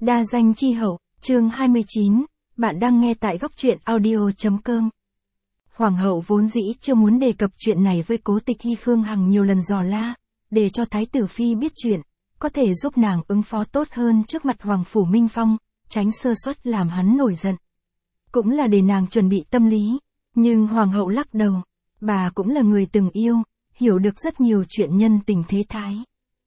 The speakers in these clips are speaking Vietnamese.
Đa danh chi hậu, chương 29, bạn đang nghe tại góc truyện audio.com. Hoàng hậu vốn dĩ chưa muốn đề cập chuyện này với Cố Tịch Hy. Khương Hằng nhiều lần dò la, để cho Thái tử Phi biết chuyện, có thể giúp nàng ứng phó tốt hơn trước mặt Hoàng Phủ Minh Phong, tránh sơ suất làm hắn nổi giận. Cũng là để nàng chuẩn bị tâm lý, nhưng Hoàng hậu lắc đầu, bà cũng là người từng yêu, hiểu được rất nhiều chuyện nhân tình thế thái.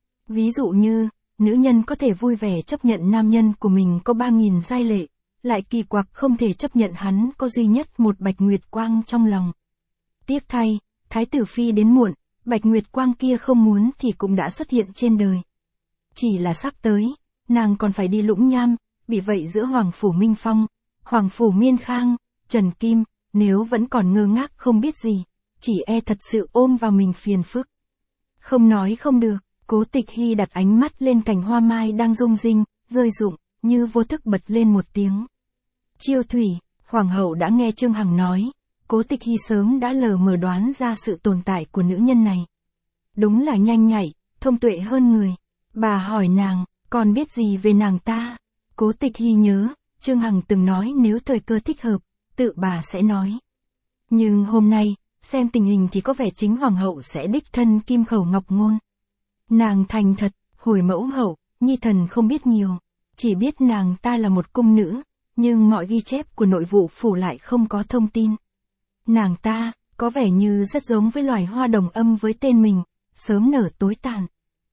Ví dụ như, nữ nhân có thể vui vẻ chấp nhận nam nhân của mình có 3.000 giai lệ, lại kỳ quặc không thể chấp nhận hắn có duy nhất một Bạch Nguyệt Quang trong lòng. Tiếc thay, Thái tử Phi đến muộn, Bạch Nguyệt Quang kia không muốn thì cũng đã xuất hiện trên đời. Chỉ là sắp tới, nàng còn phải đi Lũng Nham, vì vậy giữa Hoàng Phủ Minh Phong, Hoàng Phủ Miên Khang, Trần Kim, nếu vẫn còn ngơ ngác không biết gì, chỉ e thật sự ôm vào mình phiền phức. Không nói không được. Cố Tịch Hy đặt ánh mắt lên cành hoa mai đang rung rinh, rơi rụng, như vô thức bật lên một tiếng. Chiêu thủy, Hoàng hậu đã nghe Trương Hằng nói, Cố Tịch Hy sớm đã lờ mờ đoán ra sự tồn tại của nữ nhân này. Đúng là nhanh nhạy, thông tuệ hơn người. Bà hỏi nàng, còn biết gì về nàng ta? Cố Tịch Hy nhớ, Trương Hằng từng nói nếu thời cơ thích hợp, tự bà sẽ nói. Nhưng hôm nay, xem tình hình thì có vẻ chính Hoàng hậu sẽ đích thân kim khẩu ngọc ngôn. Nàng thành thật, hồi mẫu hậu, nhi thần không biết nhiều, chỉ biết nàng ta là một cung nữ, nhưng mọi ghi chép của nội vụ phủ lại không có thông tin. Nàng ta, có vẻ như rất giống với loài hoa đồng âm với tên mình, sớm nở tối tàn.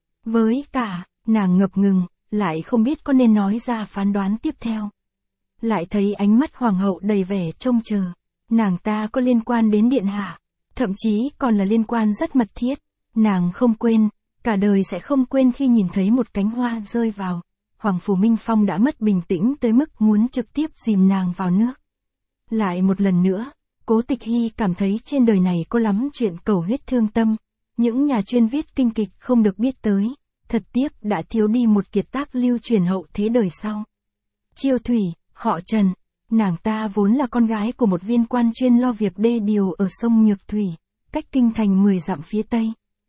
Với cả, nàng ngập ngừng, lại không biết có nên nói ra phán đoán tiếp theo. Lại thấy ánh mắt Hoàng hậu đầy vẻ trông chờ, nàng ta có liên quan đến điện hạ, thậm chí còn là liên quan rất mật thiết, nàng không quên. Cả đời sẽ không quên khi nhìn thấy một cánh hoa rơi vào, Hoàng Phủ Minh Phong đã mất bình tĩnh tới mức muốn trực tiếp dìm nàng vào nước. Lại một lần nữa, Cố Tịch Hy cảm thấy trên đời này có lắm chuyện cầu huyết thương tâm, những nhà chuyên viết kinh kịch không được biết tới, thật tiếc đã thiếu đi một kiệt tác lưu truyền hậu thế đời sau. Chiêu thủy, họ Trần, nàng ta vốn là con gái của một viên quan chuyên lo việc đê điều ở sông Nhược Thủy, cách kinh thành 10 dặm phía tây.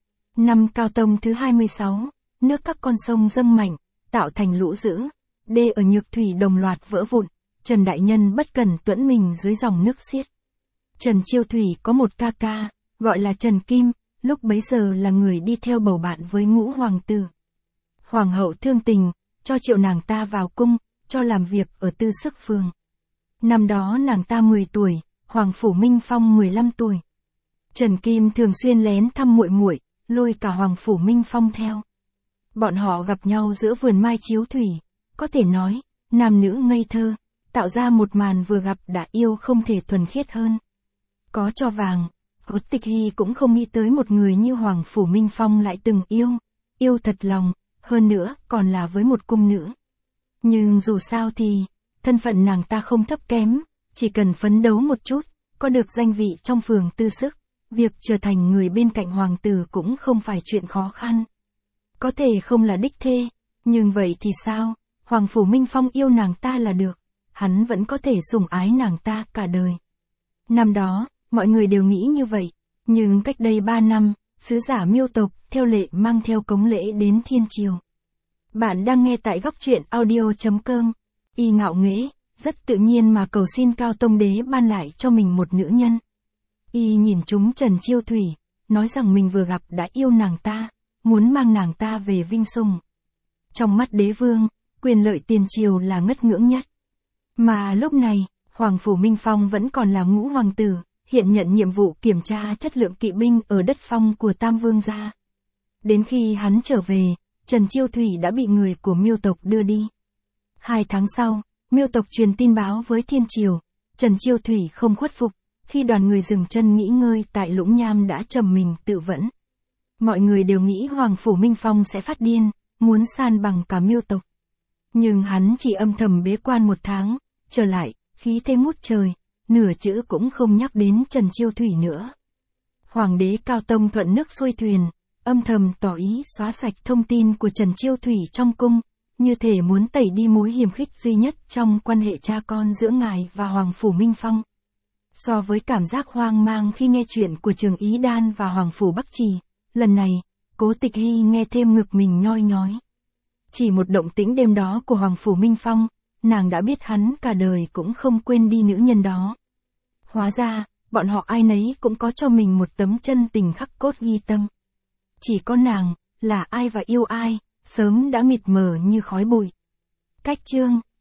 Năm Cao Tông thứ 26, nước các con sông dâng mạnh, tạo thành lũ dữ, đê ở Nhược Thủy đồng loạt vỡ vụn, Trần Đại Nhân bất cẩn tuẫn mình dưới dòng nước xiết. Trần Chiêu Thủy có một ca ca, gọi là Trần Kim, lúc bấy giờ là người đi theo bầu bạn với ngũ hoàng tử. Hoàng hậu thương tình, cho triệu nàng ta vào cung, cho làm việc ở Tư Sức Phường. Năm đó nàng ta 10 tuổi, Hoàng Phủ Minh Phong 15 tuổi. Trần Kim thường xuyên lén thăm muội muội, lôi cả Hoàng Phủ Minh Phong theo. Bọn họ gặp nhau giữa vườn mai chiếu thủy, có thể nói, nam nữ ngây thơ, tạo ra một màn vừa gặp đã yêu không thể thuần khiết hơn. Có cho vàng, Cố Tịch Hy cũng không nghĩ tới một người như Hoàng Phủ Minh Phong lại từng yêu thật lòng, hơn nữa còn là với một cung nữ. Nhưng dù sao thì, thân phận nàng ta không thấp kém, chỉ cần phấn đấu một chút, có được danh vị trong phường Tư Sức. Việc trở thành người bên cạnh hoàng tử cũng không phải chuyện khó khăn. Có thể không là đích thê, nhưng vậy thì sao, Hoàng Phủ Minh Phong yêu nàng ta là được, hắn vẫn có thể sủng ái nàng ta cả đời. Năm đó, mọi người đều nghĩ như vậy, nhưng cách đây 3 năm, sứ giả Miêu tộc theo lệ mang theo cống lễ đến Thiên Triều. Bạn đang nghe tại góc truyện audio.com. Y ngạo nghễ, rất tự nhiên mà cầu xin Cao Tông Đế ban lại cho mình một nữ nhân. Y nhìn chúng Trần Chiêu Thủy, nói rằng mình vừa gặp đã yêu nàng ta, muốn mang nàng ta về vinh sùng. Trong mắt đế vương, quyền lợi tiền triều là ngất ngưỡng nhất. Mà lúc này, Hoàng Phủ Minh Phong vẫn còn là ngũ hoàng tử, hiện nhận nhiệm vụ kiểm tra chất lượng kỵ binh ở đất phong của Tam Vương gia. Đến khi hắn trở về, Trần Chiêu Thủy đã bị người của Miêu tộc đưa đi. 2 tháng sau, Miêu tộc truyền tin báo với Thiên Triều, Trần Chiêu Thủy không khuất phục. Khi đoàn người dừng chân nghỉ ngơi tại Lũng Nham đã trầm mình tự vẫn. Mọi người đều nghĩ Hoàng Phủ Minh Phong sẽ phát điên, muốn san bằng cả Miêu tộc. Nhưng hắn chỉ âm thầm bế quan 1 tháng, trở lại, khí thế ngút trời, nửa chữ cũng không nhắc đến Trần Chiêu Thủy nữa. Hoàng đế Cao Tông thuận nước xuôi thuyền, âm thầm tỏ ý xóa sạch thông tin của Trần Chiêu Thủy trong cung, như thể muốn tẩy đi mối hiềm khích duy nhất trong quan hệ cha con giữa ngài và Hoàng Phủ Minh Phong. So với cảm giác hoang mang khi nghe chuyện của Trường Ý Đan và Hoàng Phủ Bắc Trì, lần này, Cố Tịch Hy nghe thêm ngực mình nhoi nhói. Chỉ một động tĩnh đêm đó của Hoàng Phủ Minh Phong, nàng đã biết hắn cả đời cũng không quên đi nữ nhân đó. Hóa ra, bọn họ ai nấy cũng có cho mình một tấm chân tình khắc cốt ghi tâm. Chỉ có nàng, là ai và yêu ai, sớm đã mịt mờ như khói bụi. Cách chương